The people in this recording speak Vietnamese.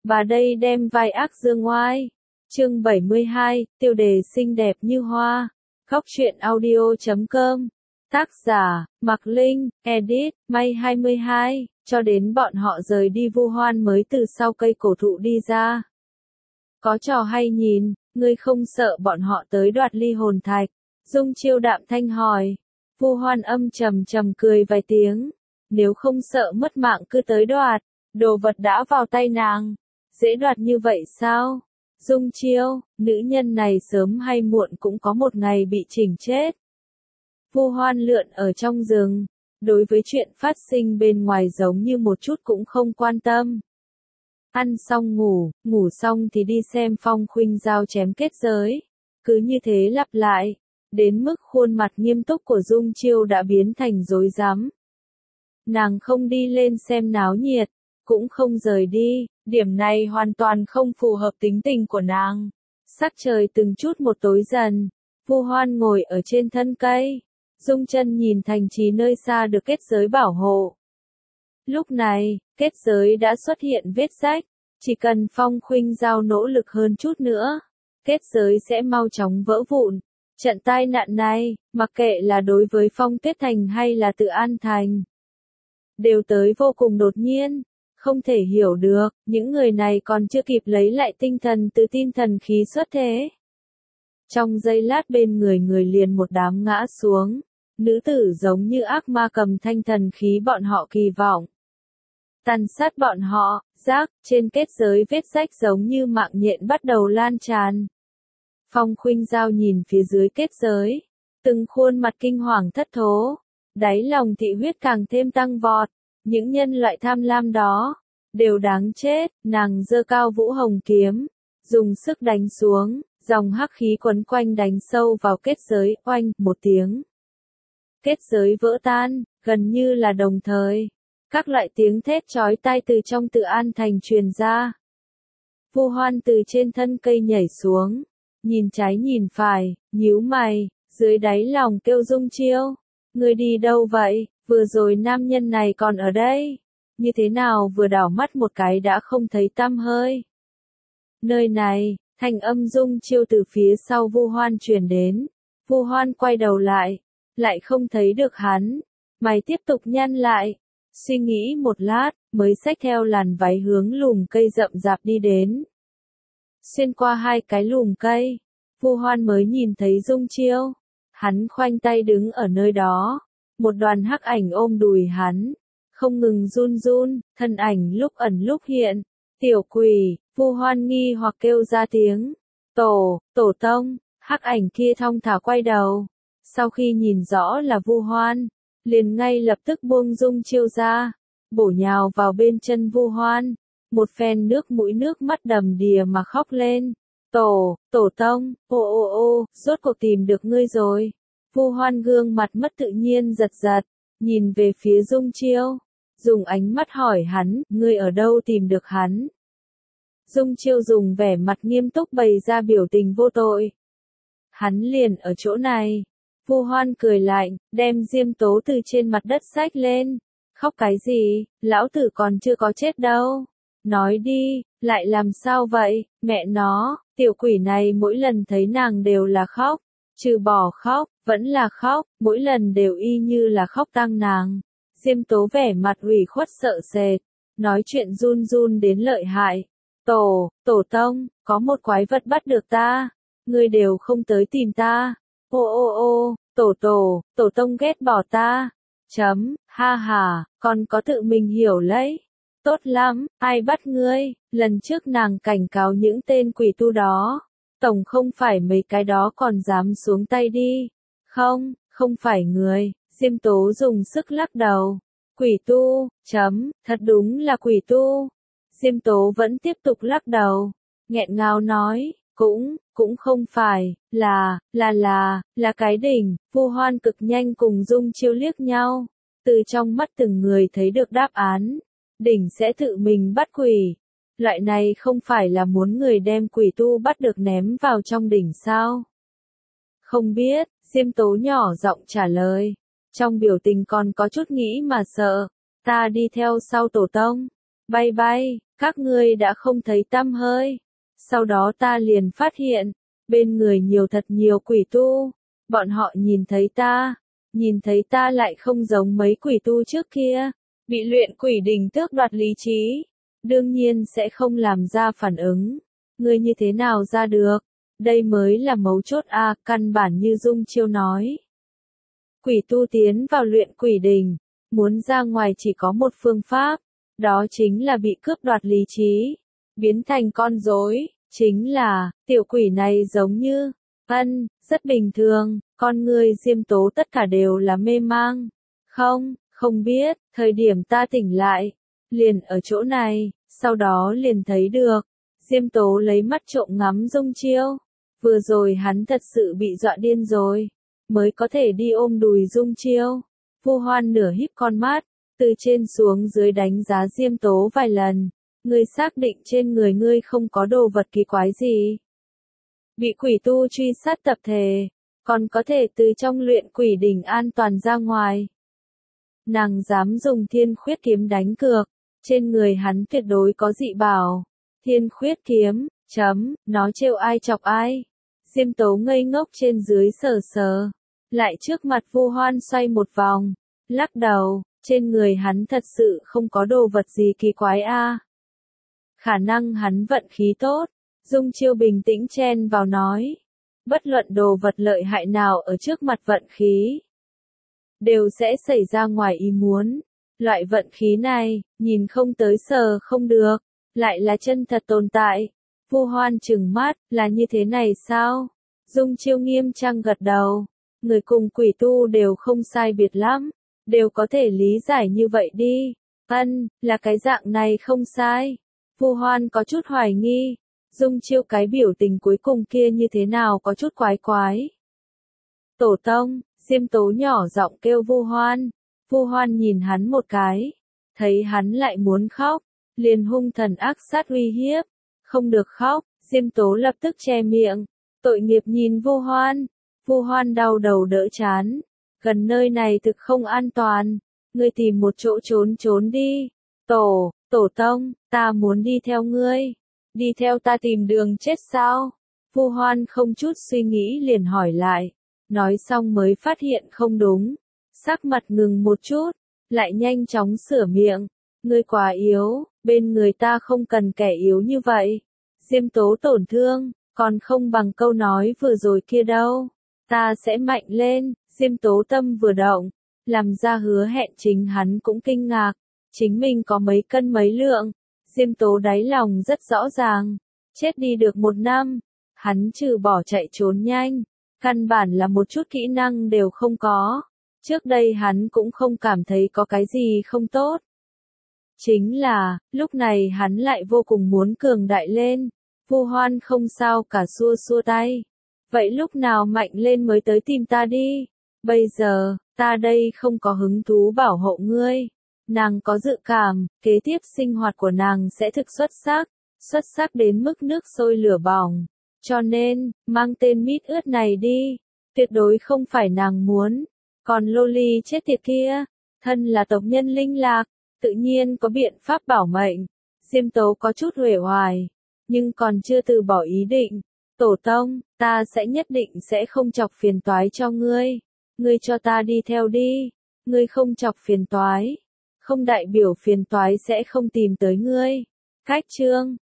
Bà đây đem vai ác dương oai. Chương 72, tiêu đề xinh đẹp như hoa. Góc truyện audio.com. Tác giả, Mạc Linh, edit, May 22, cho đến bọn họ rời đi Vu Hoan mới từ sau cây cổ thụ đi ra. Có trò hay nhìn, ngươi không sợ bọn họ tới đoạt ly hồn thạch? Dung Chiêu đạm thanh hỏi. Vu Hoan âm trầm trầm cười vài tiếng. Nếu không sợ mất mạng cứ tới đoạt, đồ vật đã vào tay nàng. Dễ đoạt như vậy sao? Dung Chiêu, nữ nhân này sớm hay muộn cũng có một ngày bị chỉnh chết. Vu Hoan lượn ở trong rừng, đối với chuyện phát sinh bên ngoài giống như một chút cũng không quan tâm. Ăn xong ngủ xong thì đi xem Phong Khuynh Giao chém kết giới. Cứ như thế lặp lại, đến mức khuôn mặt nghiêm túc của Dung Chiêu đã biến thành rối rắm. Nàng không đi lên xem náo nhiệt, cũng không rời đi, điểm này hoàn toàn không phù hợp tính tình của nàng. Sắc trời từng chút một tối dần, Vu Hoan ngồi ở trên thân cây, Dung Chân nhìn thành trì nơi xa được kết giới bảo hộ. Lúc này, kết giới đã xuất hiện vết rách, chỉ cần Phong Khuynh Giao nỗ lực hơn chút nữa, kết giới sẽ mau chóng vỡ vụn. Trận tai nạn này, mặc kệ là đối với Phong Tuyết Thành hay là Tự An Thành, đều tới vô cùng đột nhiên, không thể hiểu được, những người này còn chưa kịp lấy lại tinh thần tự tin thần khí xuất thế. Trong giây lát bên người liền một đám ngã xuống, nữ tử giống như ác ma cầm thanh thần khí bọn họ kỳ vọng. Tàn sát bọn họ, rác, trên kết giới vết rách giống như mạng nhện bắt đầu lan tràn. Phong Khuynh Giao nhìn phía dưới kết giới, từng khuôn mặt kinh hoàng thất thố, đáy lòng thị huyết càng thêm tăng vọt, những nhân loại tham lam đó, đều đáng chết, nàng giơ cao vũ hồng kiếm, dùng sức đánh xuống, dòng hắc khí quấn quanh đánh sâu vào kết giới, oanh, một tiếng. Kết giới vỡ tan, gần như là đồng thời. Các loại tiếng thét chói tai từ trong Tự An Thành truyền ra. Vu Hoan từ trên thân cây nhảy xuống, nhìn trái nhìn phải, nhíu mày, dưới đáy lòng kêu Dung Chiêu. Ngươi đi đâu vậy? Vừa rồi nam nhân này còn ở đây. Như thế nào vừa đảo mắt một cái đã không thấy tăm hơi. Nơi này, thanh âm Dung Chiêu từ phía sau Vu Hoan truyền đến. Vu Hoan quay đầu lại không thấy được hắn. Mày tiếp tục nhăn lại. Suy nghĩ một lát, mới xách theo làn váy hướng lùm cây rậm rạp đi đến. Xuyên qua hai cái lùm cây, Vu Hoan mới nhìn thấy Dung Chiêu. Hắn khoanh tay đứng ở nơi đó, một đoàn hắc ảnh ôm đùi hắn, không ngừng run run, thân ảnh lúc ẩn lúc hiện. Tiểu quỷ, Vu Hoan nghi hoặc kêu ra tiếng. Tổ tông, hắc ảnh kia thong thả quay đầu. Sau khi nhìn rõ là Vu Hoan, liền ngay lập tức buông Dung Chiêu ra, bổ nhào vào bên chân Vu Hoan, một phen nước mũi nước mắt đầm đìa mà khóc lên. Tổ tông, ô, rốt cuộc tìm được ngươi rồi. Vu Hoan gương mặt mất tự nhiên giật giật, nhìn về phía Dung Chiêu, dùng ánh mắt hỏi hắn, ngươi ở đâu tìm được hắn? Dung Chiêu dùng vẻ mặt nghiêm túc bày ra biểu tình vô tội. Hắn liền ở chỗ này. Vu Hoan cười lạnh, đem Diêm Tố từ trên mặt đất xách lên. Khóc cái gì, lão tử còn chưa có chết đâu. Nói đi, lại làm sao vậy, mẹ nó, tiểu quỷ này mỗi lần thấy nàng đều là khóc. Trừ bỏ khóc, vẫn là khóc, mỗi lần đều y như là khóc tang nàng. Diêm Tố vẻ mặt ủy khuất sợ sệt, nói chuyện run run đến lợi hại. Tổ tông, có một quái vật bắt được ta, ngươi đều không tới tìm ta. Ô, tổ tông ghét bỏ ta. Ha, còn có tự mình hiểu lấy. Tốt lắm, ai bắt ngươi, lần trước nàng cảnh cáo những tên quỷ tu đó. Tổng không phải mấy cái đó còn dám xuống tay đi. Không phải người, Diêm Tố dùng sức lắc đầu. Quỷ tu, thật đúng là quỷ tu. Diêm Tố vẫn tiếp tục lắc đầu, nghẹn ngào nói, cũng không phải, là cái đỉnh. Vu Hoan cực nhanh cùng Dung Chiêu liếc nhau, từ trong mắt từng người thấy được đáp án, đỉnh sẽ tự mình bắt quỷ. Loại này không phải là muốn người đem quỷ tu bắt được ném vào trong đỉnh sao? Không biết, Diêm Tố nhỏ giọng trả lời, trong biểu tình còn có chút nghĩ mà sợ. Ta đi theo sau tổ tông. bay bay, các ngươi đã không thấy tăm hơi. Sau đó ta liền phát hiện, bên người nhiều thật nhiều quỷ tu, bọn họ nhìn thấy ta lại không giống mấy quỷ tu trước kia, bị luyện quỷ đình tước đoạt lý trí, đương nhiên sẽ không làm ra phản ứng. Ngươi như thế nào ra được? Đây mới là mấu chốt a, căn bản như Dung Chiêu nói. Quỷ tu tiến vào luyện quỷ đình, muốn ra ngoài chỉ có một phương pháp, đó chính là bị cướp đoạt lý trí, biến thành con rối, chính là, tiểu quỷ này giống như, rất bình thường, con người Diêm Tố tất cả đều là mê mang. Không biết, thời điểm ta tỉnh lại, liền ở chỗ này, sau đó liền thấy được. Diêm Tố lấy mắt trộm ngắm Dung Chiêu. Vừa rồi hắn thật sự bị dọa điên rồi, mới có thể đi ôm đùi Dung Chiêu. Vu Hoan nửa híp con mắt, từ trên xuống dưới đánh giá Diêm Tố vài lần. Ngươi xác định trên người ngươi không có đồ vật kỳ quái gì? Bị quỷ tu truy sát tập thể, còn có thể từ trong luyện quỷ đỉnh an toàn ra ngoài. Nàng dám dùng thiên khuyết kiếm đánh cược, trên người hắn tuyệt đối có dị bảo. Thiên khuyết kiếm, nó trêu ai chọc ai. Diêm Tố ngây ngốc trên dưới sờ sờ, lại trước mặt Vu Hoan xoay một vòng, lắc đầu, trên người hắn thật sự không có đồ vật gì kỳ quái a. Khả năng hắn vận khí tốt. Dung Chiêu bình tĩnh chen vào nói, bất luận đồ vật lợi hại nào ở trước mặt vận khí, đều sẽ xảy ra ngoài ý muốn. Loại vận khí này, nhìn không tới sờ không được, lại là chân thật tồn tại. Vu Hoan trừng mắt, là như thế này sao? Dung Chiêu nghiêm trang gật đầu, người cùng quỷ tu đều không sai biệt lắm, đều có thể lý giải như vậy đi. Là cái dạng này không sai. Vu Hoan có chút hoài nghi. Dung Chiêu cái biểu tình cuối cùng kia như thế nào có chút quái quái. Tổ tông, Diêm Tố nhỏ giọng kêu Vu Hoan. Vu Hoan nhìn hắn một cái, thấy hắn lại muốn khóc, liền hung thần ác sát uy hiếp. Không được khóc, Diêm Tố lập tức che miệng, tội nghiệp nhìn Vu Hoan. Vu Hoan đau đầu đỡ chán, gần nơi này thực không an toàn, ngươi tìm một chỗ trốn đi. Tổ tông, ta muốn đi theo ngươi. Đi theo ta tìm đường chết sao? Vu Hoan không chút suy nghĩ liền hỏi lại. Nói xong mới phát hiện không đúng. Sắc mặt ngừng một chút, lại nhanh chóng sửa miệng. Ngươi quá yếu, bên người ta không cần kẻ yếu như vậy. Diêm Tố tổn thương, còn không bằng câu nói vừa rồi kia đâu. Ta sẽ mạnh lên. Diêm Tố tâm vừa động, làm ra hứa hẹn chính hắn cũng kinh ngạc. Chính mình có mấy cân mấy lượng. Diêm Tố đáy lòng rất rõ ràng, chết đi được 1 năm, hắn trừ bỏ chạy trốn nhanh, căn bản là một chút kỹ năng đều không có. Trước đây hắn cũng không cảm thấy có cái gì không tốt. Chính là, lúc này hắn lại vô cùng muốn cường đại lên. Vu Hoan không sao cả xua tay. Vậy lúc nào mạnh lên mới tới tìm ta đi? Bây giờ, ta đây không có hứng thú bảo hộ ngươi. Nàng có dự cảm, kế tiếp sinh hoạt của nàng sẽ thực xuất sắc đến mức nước sôi lửa bỏng. Cho nên, mang tên mít ướt này đi, tuyệt đối không phải nàng muốn. Còn Loli chết tiệt kia, thân là tộc nhân linh lạc, tự nhiên có biện pháp bảo mệnh. Diêm Tố có chút uể oải, nhưng còn chưa từ bỏ ý định. Tổ tông, ta sẽ nhất định sẽ không chọc phiền toái cho ngươi. Ngươi cho ta đi theo đi. Ngươi không chọc phiền toái, không đại biểu phiền toái sẽ không tìm tới ngươi. Cách chương